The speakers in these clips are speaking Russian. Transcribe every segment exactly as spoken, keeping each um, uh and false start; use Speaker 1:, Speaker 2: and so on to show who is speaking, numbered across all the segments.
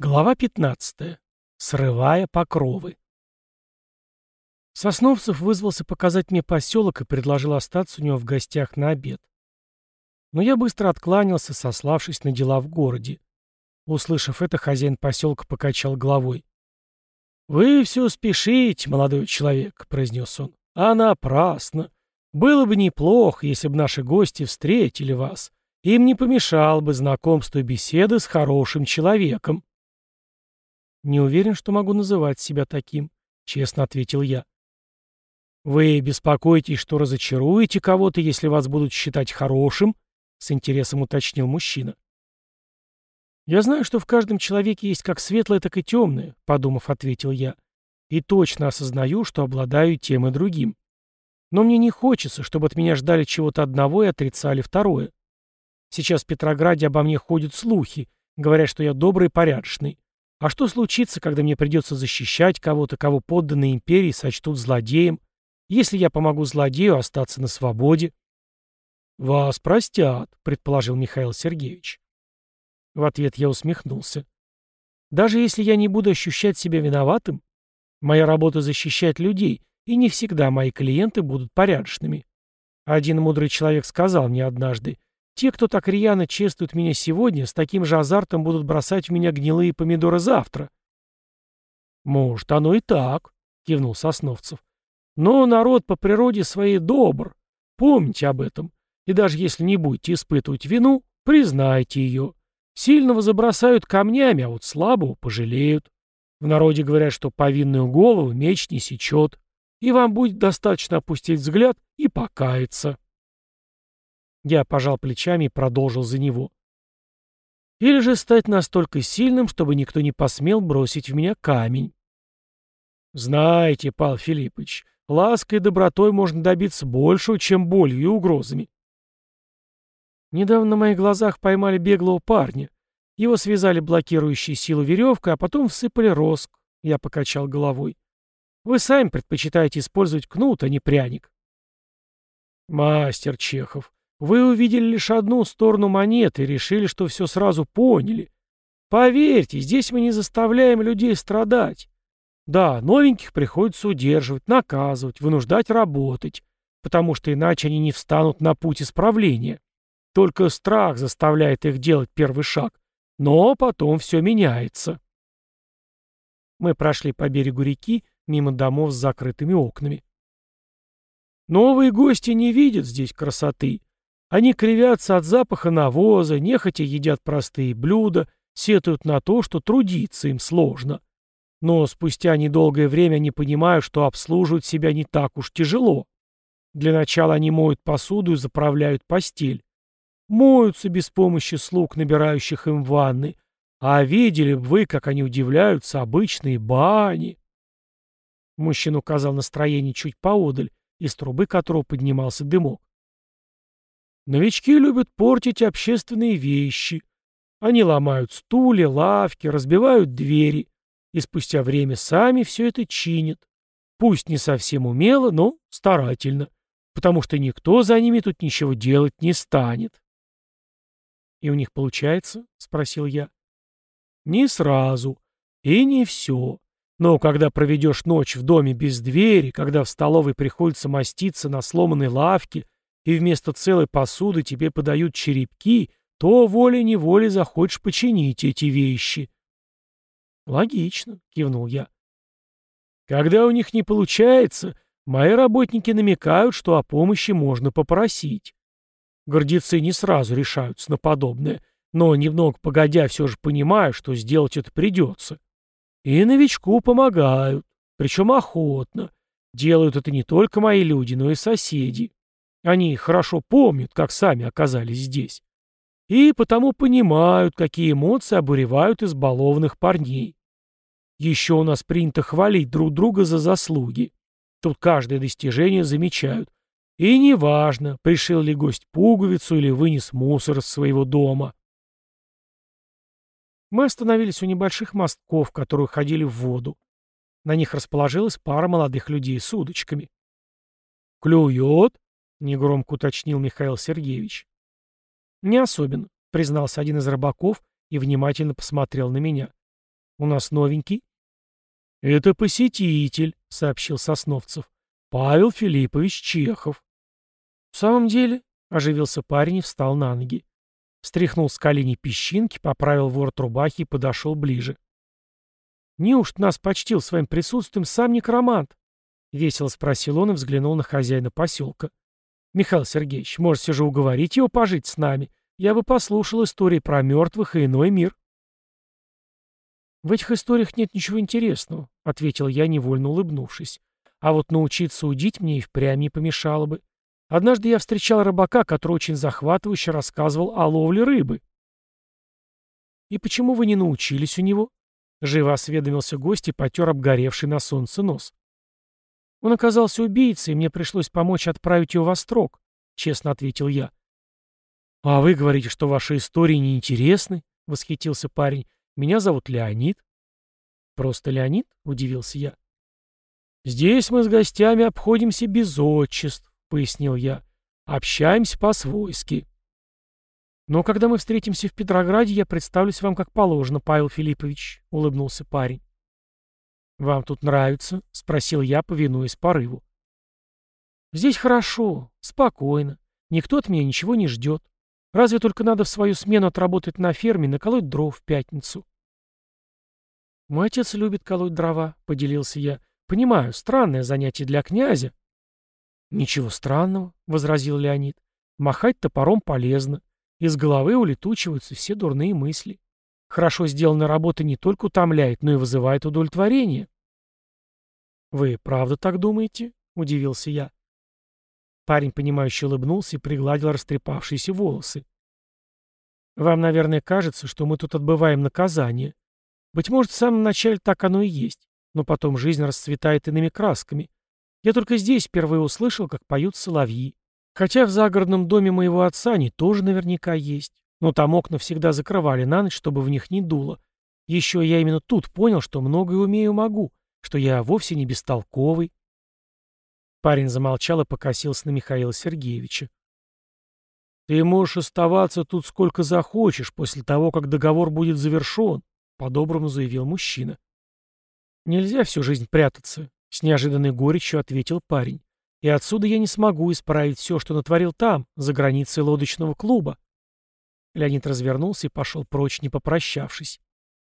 Speaker 1: Глава пятнадцатая. Срывая покровы. Сосновцев вызвался показать мне поселок и предложил остаться у него в гостях на обед. Но я быстро откланялся, сославшись на дела в городе. Услышав это, хозяин поселка покачал головой. «Вы все спешите, молодой человек», — произнес он. «А напрасно. Было бы неплохо, если бы наши гости встретили вас. Им не помешало бы знакомство и беседа с хорошим человеком». «Не уверен, что могу называть себя таким», — честно ответил я. «Вы беспокоитесь, что разочаруете кого-то, если вас будут считать хорошим?» — с интересом уточнил мужчина. «Я знаю, что в каждом человеке есть как светлое, так и темное», — подумав, ответил я. «И точно осознаю, что обладаю тем и другим. Но мне не хочется, чтобы от меня ждали чего-то одного и отрицали второе. Сейчас в Петрограде обо мне ходят слухи, говорят, что я добрый и порядочный. А что случится, когда мне придется защищать кого-то, кого подданные империи сочтут злодеем, если я помогу злодею остаться на свободе?» «Вас простят», — предположил Михаил Сергеевич. В ответ я усмехнулся. «Даже если я не буду ощущать себя виноватым, моя работа защищать людей, и не всегда мои клиенты будут порядочными. Один мудрый человек сказал мне однажды: те, кто так рьяно чествует меня сегодня, с таким же азартом будут бросать в меня гнилые помидоры завтра». «Может, оно и так», — кивнул Сосновцев. «Но народ по природе своей добр. Помните об этом. И даже если не будете испытывать вину, признайте ее. Сильного забросают камнями, а вот слабого пожалеют. В народе говорят, что повинную голову меч не сечет, и вам будет достаточно опустить взгляд и покаяться». Я пожал плечами и продолжил за него. «Или же стать настолько сильным, чтобы никто не посмел бросить в меня камень. Знаете, Павел Филиппович, лаской и добротой можно добиться большего, чем болью и угрозами. Недавно на моих глазах поймали беглого парня. Его связали блокирующей силу веревкой, а потом всыпали роск. Я покачал головой. Вы сами предпочитаете использовать кнут, а не пряник». «Мастер Чехов, вы увидели лишь одну сторону монеты и решили, что все сразу поняли. Поверьте, здесь мы не заставляем людей страдать. Да, новеньких приходится удерживать, наказывать, вынуждать работать, потому что иначе они не встанут на путь исправления. Только страх заставляет их делать первый шаг, но потом все меняется». Мы прошли по берегу реки, мимо домов с закрытыми окнами. Новые гости не видят здесь красоты. Они кривятся от запаха навоза, нехотя едят простые блюда, сетуют на то, что трудиться им сложно. Но спустя недолгое время они понимают, что обслуживать себя не так уж тяжело. Для начала они моют посуду и заправляют постель. Моются без помощи слуг, набирающих им ванны. А видели бы вы, как они удивляются обычные бани. Мужчина указал на строение чуть поодаль, из трубы которого поднимался дымок. Новички любят портить общественные вещи. Они ломают стулья, лавки, разбивают двери. И спустя время сами все это чинят. Пусть не совсем умело, но старательно. Потому что никто за ними тут ничего делать не станет. «И у них получается?» — спросил я. «Не сразу. И не все. Но когда проведешь ночь в доме без двери, когда в столовой приходится маститься на сломанной лавке, и вместо целой посуды тебе подают черепки, то волей-неволей захочешь починить эти вещи». «Логично», — кивнул я. «Когда у них не получается, мои работники намекают, что о помощи можно попросить. Гордецы не сразу решаются на подобное, но немного погодя все же понимают, что сделать это придется. И новичку помогают, причем охотно. Делают это не только мои люди, но и соседи. Они хорошо помнят, как сами оказались здесь. И потому понимают, какие эмоции обуревают избалованных парней. Еще у нас принято хвалить друг друга за заслуги. Тут каждое достижение замечают. И неважно, пришил ли гость пуговицу или вынес мусор из своего дома. Мы остановились у небольших мостков, которые ходили в воду. На них расположилась пара молодых людей с удочками. «Клюет?» — негромко уточнил Михаил Сергеевич. «Не особенно», — признался один из рыбаков и внимательно посмотрел на меня. У нас новенький?» «Это посетитель», — сообщил Сосновцев. «Павел Филиппович Чехов». «В самом деле?» — оживился парень и встал на ноги. Стряхнул с коленей песчинки, поправил ворот рубахи и подошел ближе. «Неужто нас почтил своим присутствием сам некромант?» — весело спросил он и взглянул на хозяина поселка. «Михаил Сергеевич, может, все же уговорить его пожить с нами? Я бы послушал истории про мертвых и иной мир». «В этих историях нет ничего интересного», — ответил я, невольно улыбнувшись. «А вот научиться удить мне и впрямь не помешало бы. Однажды я встречал рыбака, который очень захватывающе рассказывал о ловле рыбы». «И почему вы не научились у него?» — живо осведомился гость и потер обгоревший на солнце нос. «Он оказался убийцей, и мне пришлось помочь отправить его в Острог», — честно ответил я. «А вы говорите, что ваши истории неинтересны?» — восхитился парень. «Меня зовут Леонид». «Просто Леонид?» — удивился я. «Здесь мы с гостями обходимся без отчеств», — пояснил я. «Общаемся по-свойски». «Но когда мы встретимся в Петрограде, я представлюсь вам как положено, Павел Филиппович», — улыбнулся парень. «Вам тут нравится?» — спросил я, повинуясь порыву. «Здесь хорошо, спокойно. Никто от меня ничего не ждет. Разве только надо в свою смену отработать на ферме и наколоть дров в пятницу». «Мой отец любит колоть дрова», — поделился я. «Понимаю, странное занятие для князя». «Ничего странного», — возразил Леонид. «Махать топором полезно. Из головы улетучиваются все дурные мысли. Хорошо сделанная работа не только утомляет, но и вызывает удовлетворение». «Вы правда так думаете?» — удивился я. Парень, понимающе улыбнулся и пригладил растрепавшиеся волосы. «Вам, наверное, кажется, что мы тут отбываем наказание. Быть может, в самом начале так оно и есть, но потом жизнь расцветает иными красками. Я только здесь впервые услышал, как поют соловьи. Хотя в загородном доме моего отца они тоже наверняка есть. Но там окна всегда закрывали на ночь, чтобы в них не дуло. Еще я именно тут понял, что многое умею могу, что я вовсе не бестолковый». Парень замолчал и покосился на Михаила Сергеевича. «Ты можешь оставаться тут сколько захочешь после того, как договор будет завершен», — по-доброму заявил мужчина. «Нельзя всю жизнь прятаться», — с неожиданной горечью ответил парень. «И отсюда я не смогу исправить все, что натворил там, за границей лодочного клуба». Леонид развернулся и пошел прочь, не попрощавшись.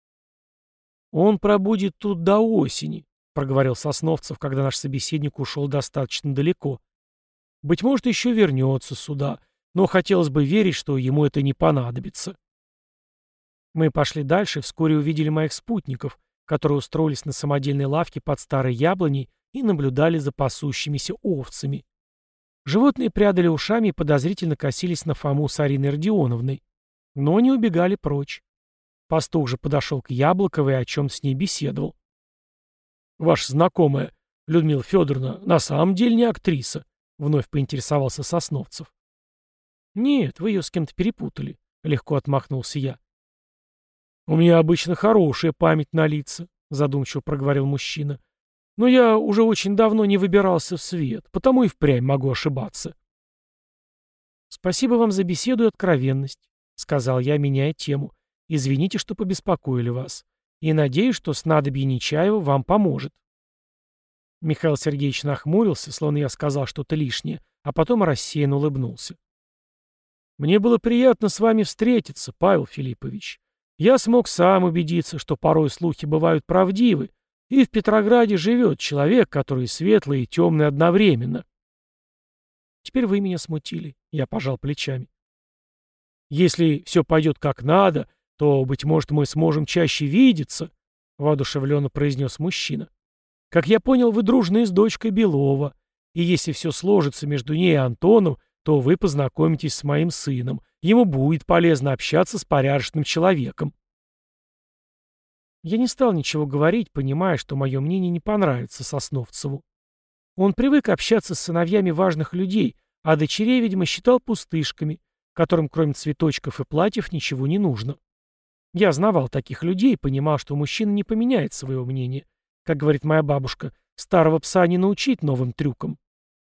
Speaker 1: «Он пробудет тут до осени», — проговорил Сосновцев, когда наш собеседник ушел достаточно далеко. «Быть может, еще вернется сюда, но хотелось бы верить, что ему это не понадобится». Мы пошли дальше и вскоре увидели моих спутников, которые устроились на самодельной лавке под старой яблоней и наблюдали за пасущимися овцами. Животные прядали ушами и подозрительно косились на Фому с Ариной Родионовной, но не убегали прочь. Пастух же подошел к Яблоковой и о чем-то с ней беседовал. «Ваша знакомая, Людмила Федоровна, на самом деле не актриса?» — вновь поинтересовался Сосновцев. «Нет, вы ее с кем-то перепутали», — легко отмахнулся я. «У меня обычно хорошая память на лица», — задумчиво проговорил мужчина. «Но я уже очень давно не выбирался в свет, потому и впрямь могу ошибаться». «Спасибо вам за беседу и откровенность», — сказал я, меняя тему. «Извините, что побеспокоили вас. И надеюсь, что снадобье Нечаева вам поможет». Михаил Сергеевич нахмурился, словно я сказал что-то лишнее, а потом рассеянно улыбнулся. «Мне было приятно с вами встретиться, Павел Филиппович. Я смог сам убедиться, что порой слухи бывают правдивы, и в Петрограде живет человек, который светлый и темный одновременно». «Теперь вы меня смутили», — я пожал плечами. «Если все пойдет как надо, то, быть может, мы сможем чаще видеться», — воодушевленно произнес мужчина. «Как я понял, вы дружны с дочкой Белова, и если все сложится между ней и Антоном, то вы познакомитесь с моим сыном. Ему будет полезно общаться с порядочным человеком». Я не стал ничего говорить, понимая, что мое мнение не понравится Сосновцеву. Он привык общаться с сыновьями важных людей, а дочерей, видимо, считал пустышками, которым кроме цветочков и платьев ничего не нужно. Я знавал таких людей и понимал, что мужчина не поменяет своего мнения. Как говорит моя бабушка, старого пса не научить новым трюкам.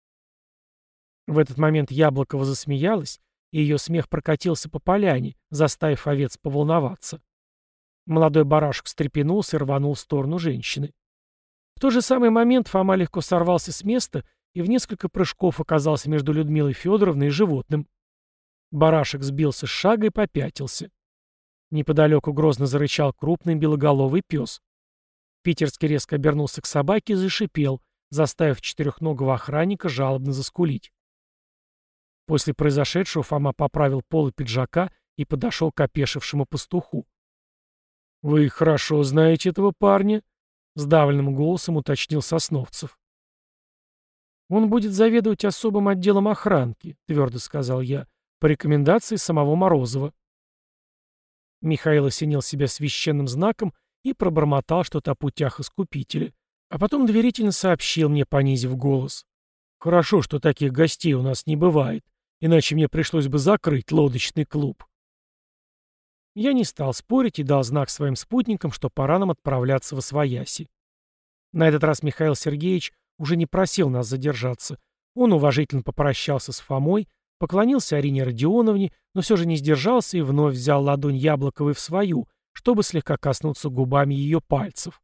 Speaker 1: В этот момент Яблокова засмеялась, и ее смех прокатился по поляне, заставив овец поволноваться. Молодой барашек встрепенулся и рванул в сторону женщины. В тот же самый момент Фома легко сорвался с места и в несколько прыжков оказался между Людмилой Федоровной и животным. Барашек сбился с шага и попятился. Неподалеку грозно зарычал крупный белоголовый пес. Питерский резко обернулся к собаке и зашипел, заставив четырехногого охранника жалобно заскулить. После произошедшего Фома поправил полы пиджака и подошел к опешившему пастуху. «Вы хорошо знаете этого парня?» — сдавленным голосом уточнил Сосновцев. «Он будет заведовать особым отделом охранки», — твердо сказал я, — «по рекомендации самого Морозова». Михаил осенил себя священным знаком и пробормотал что-то о путях Искупителя, а потом доверительно сообщил мне, понизив голос. «Хорошо, что таких гостей у нас не бывает, иначе мне пришлось бы закрыть лодочный клуб». Я не стал спорить и дал знак своим спутникам, что пора нам отправляться в Освояси. На этот раз Михаил Сергеевич уже не просил нас задержаться. Он уважительно попрощался с Фомой, поклонился Арине Родионовне, но все же не сдержался и вновь взял ладонь Яблоковой в свою, чтобы слегка коснуться губами ее пальцев.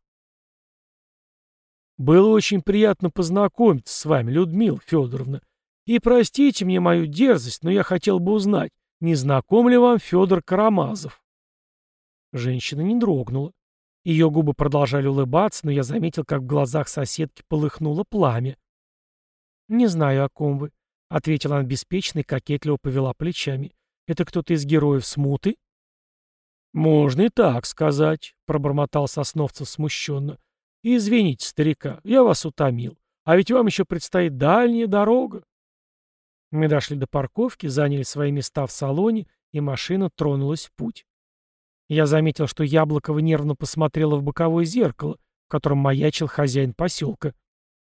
Speaker 1: «Было очень приятно познакомиться с вами, Людмила Федоровна. И простите мне мою дерзость, но я хотел бы узнать, не знаком ли вам Федор Карамазов?» Женщина не дрогнула. Ее губы продолжали улыбаться, но я заметил, как в глазах соседки полыхнуло пламя. «Не знаю, о ком вы», — ответила она беспечно и кокетливо повела плечами. «Это кто-то из героев Смуты?» «Можно и так сказать», — пробормотал Сосновцев смущенно. «Извините, старика, я вас утомил. А ведь вам еще предстоит дальняя дорога». Мы дошли до парковки, заняли свои места в салоне, и машина тронулась в путь. Я заметил, что Яблокова нервно посмотрела в боковое зеркало, в котором маячил хозяин поселка.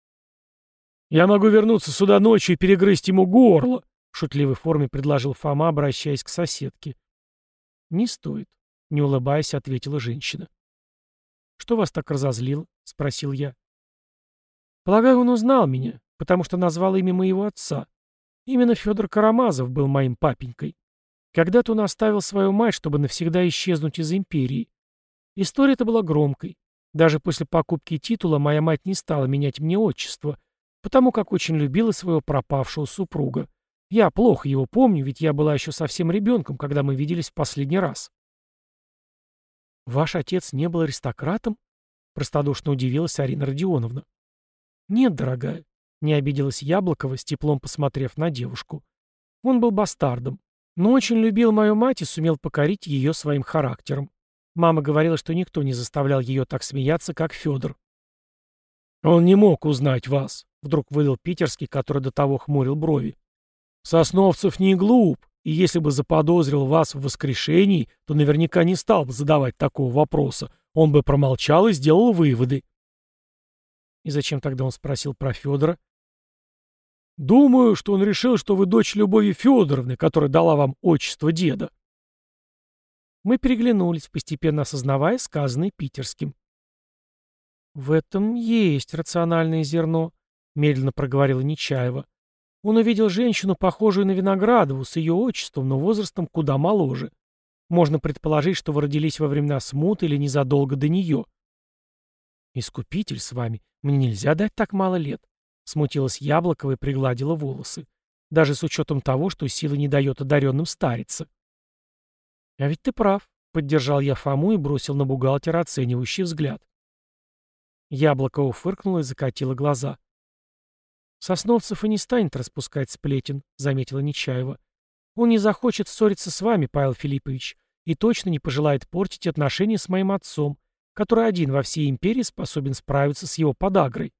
Speaker 1: «Я могу вернуться сюда ночью и перегрызть ему горло», — в шутливой форме предложил Фома, обращаясь к соседке. «Не стоит», — не улыбаясь, ответила женщина. «Что вас так разозлило?» — спросил я. «Полагаю, он узнал меня, потому что назвал имя моего отца. Именно Федор Карамазов был моим папенькой. Когда-то он оставил свою мать, чтобы навсегда исчезнуть из империи. История эта была громкой. Даже после покупки титула моя мать не стала менять мне отчество, потому как очень любила своего пропавшего супруга. Я плохо его помню, ведь я была еще совсем ребенком, когда мы виделись в последний раз». «Ваш отец не был аристократом?» — простодушно удивилась Арина Родионовна. «Нет, дорогая», — не обиделась Яблокова, с теплом посмотрев на девушку. «Он был бастардом, но очень любил мою мать и сумел покорить ее своим характером. Мама говорила, что никто не заставлял ее так смеяться, как Федор». «Он не мог узнать вас», — вдруг выдал Питерский, который до того хмурил брови. «Сосновцев не глуп, и если бы заподозрил вас в воскрешении, то наверняка не стал бы задавать такого вопроса. Он бы промолчал и сделал выводы». «И зачем тогда он спросил про Федора?» «Думаю, что он решил, что вы дочь Любови Федоровны, которая дала вам отчество деда». Мы переглянулись, постепенно осознавая сказанное Питерским. «В этом есть рациональное зерно», — медленно проговорила Нечаева. «Он увидел женщину, похожую на Виноградову, с ее отчеством, но возрастом куда моложе. Можно предположить, что вы родились во времена Смуты или незадолго до нее». «Искупитель с вами. Мне нельзя дать так мало лет», — смутилась Яблокова и пригладила волосы. «Даже с учетом того, что сила не дает одаренным стариться». «А ведь ты прав», — поддержал я Фому и бросил на бухгалтера оценивающий взгляд. Яблокова фыркнула и закатила глаза. «Сосновцев и не станет распускать сплетен», — заметила Нечаева. «Он не захочет ссориться с вами, Павел Филиппович, и точно не пожелает портить отношения с моим отцом, который один во всей империи способен справиться с его подагрой».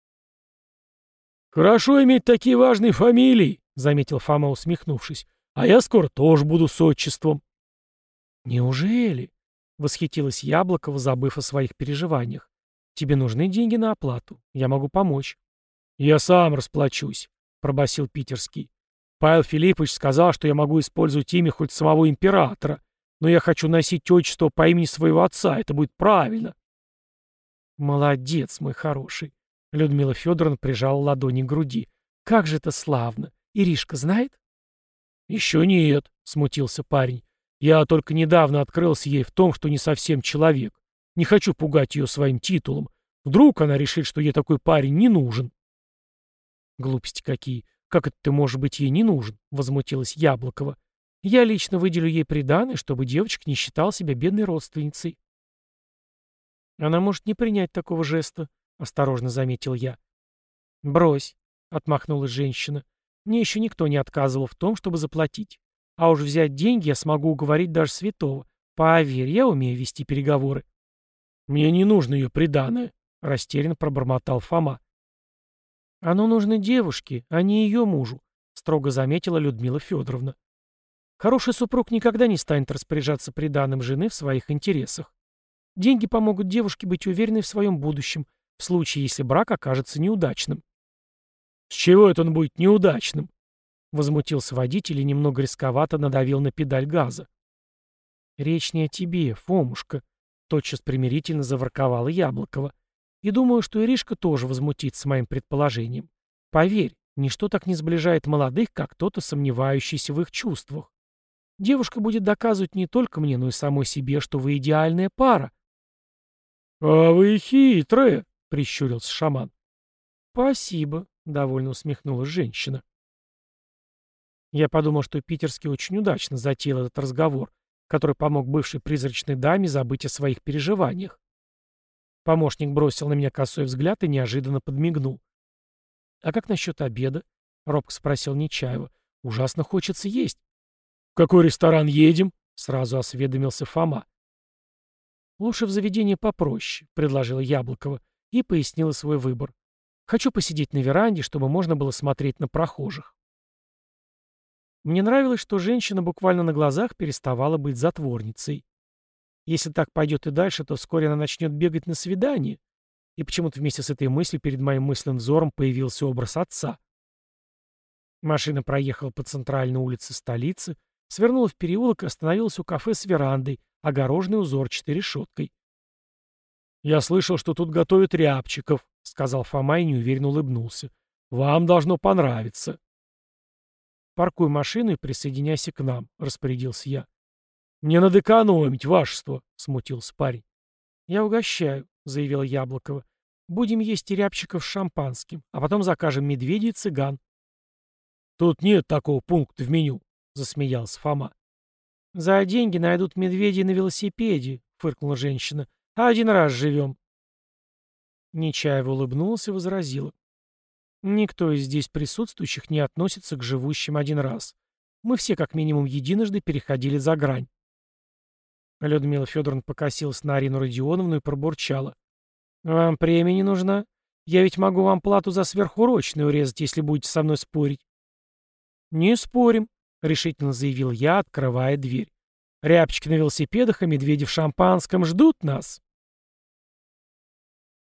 Speaker 1: «Хорошо иметь такие важные фамилии», — заметил Фома, усмехнувшись. «А я скоро тоже буду с отчеством». «Неужели?» — восхитилась Яблокова, забыв о своих переживаниях. «Тебе нужны деньги на оплату. Я могу помочь». «Я сам расплачусь», — пробасил Питерский. «Павел Филиппович сказал, что я могу использовать имя хоть самого императора, но я хочу носить отчество по имени своего отца. Это будет правильно». «Молодец, мой хороший», — Людмила Федоровна прижала ладони к груди. «Как же это славно! Иришка знает?» «Еще нет», — смутился парень. Я только недавно открылся ей в том, что не совсем человек. Не хочу пугать ее своим титулом. Вдруг она решит, что ей такой парень не нужен. Глупости какие. Как это ты, может быть, ей не нужен? Возмутилась Яблокова. Я лично выделю ей приданое, чтобы девочка не считала себя бедной родственницей. Она может не принять такого жеста, осторожно заметил я. Брось, отмахнулась женщина. Мне еще никто не отказывал в том, чтобы заплатить. А уж взять деньги я смогу уговорить даже святого. Поверь, я умею вести переговоры. Мне не нужно ее приданое, растерянно пробормотал Фома. Оно нужно девушке, а не ее мужу, строго заметила Людмила Федоровна. Хороший супруг никогда не станет распоряжаться приданым жены в своих интересах. Деньги помогут девушке быть уверенной в своем будущем, в случае, если брак окажется неудачным. С чего это он будет неудачным? Возмутился водитель и немного рисковато надавил на педаль газа. Речь не о тебе, Фомушка, тотчас примирительно заворковала Яблокова. И думаю, что Иришка тоже возмутится моим предположением. Поверь, ничто так не сближает молодых, как кто-то, сомневающийся в их чувствах. Девушка будет доказывать не только мне, но и самой себе, что вы идеальная пара. — А вы хитрая, — прищурился шаман. — Спасибо, — довольно усмехнулась женщина. Я подумал, что Питерский очень удачно затеял этот разговор, который помог бывшей призрачной даме забыть о своих переживаниях. Помощник бросил на меня косой взгляд и неожиданно подмигнул. — А как насчет обеда? — робко спросил Нечаева. — Ужасно хочется есть. — В какой ресторан едем? — сразу осведомился Фома. — Лучше в заведение попроще, — предложила Яблокова и пояснила свой выбор. Хочу посидеть на веранде, чтобы можно было смотреть на прохожих. Мне нравилось, что женщина буквально на глазах переставала быть затворницей. Если так пойдет и дальше, то вскоре она начнет бегать на свидание. И почему-то вместе с этой мыслью перед моим мысленным взором появился образ отца. Машина проехала по центральной улице столицы, свернула в переулок и остановилась у кафе с верандой, огороженной узорчатой решеткой. «Я слышал, что тут готовят рябчиков», — сказал Фома и неуверенно улыбнулся. «Вам должно понравиться». «Паркуй машину и присоединяйся к нам», — распорядился я. «Мне надо экономить, вашество», — смутился парень. «Я угощаю», — заявила Яблокова. «Будем есть и рябчиков с шампанским, а потом закажем медведей и цыган». «Тут нет такого пункта в меню», — засмеялся Фома. «За деньги найдут медведей на велосипеде», — фыркнула женщина. «А один раз живем». Нечаева улыбнулась и возразила. «Никто из здесь присутствующих не относится к живущим один раз. Мы все как минимум единожды переходили за грань». Людмила Федоровна покосилась на Арину Родионовну и пробурчала. «Вам премия не нужна? Я ведь могу вам плату за сверхурочную урезать, если будете со мной спорить». «Не спорим», — решительно заявил я, открывая дверь. «Рябчики на велосипедах и медведи в шампанском ждут нас».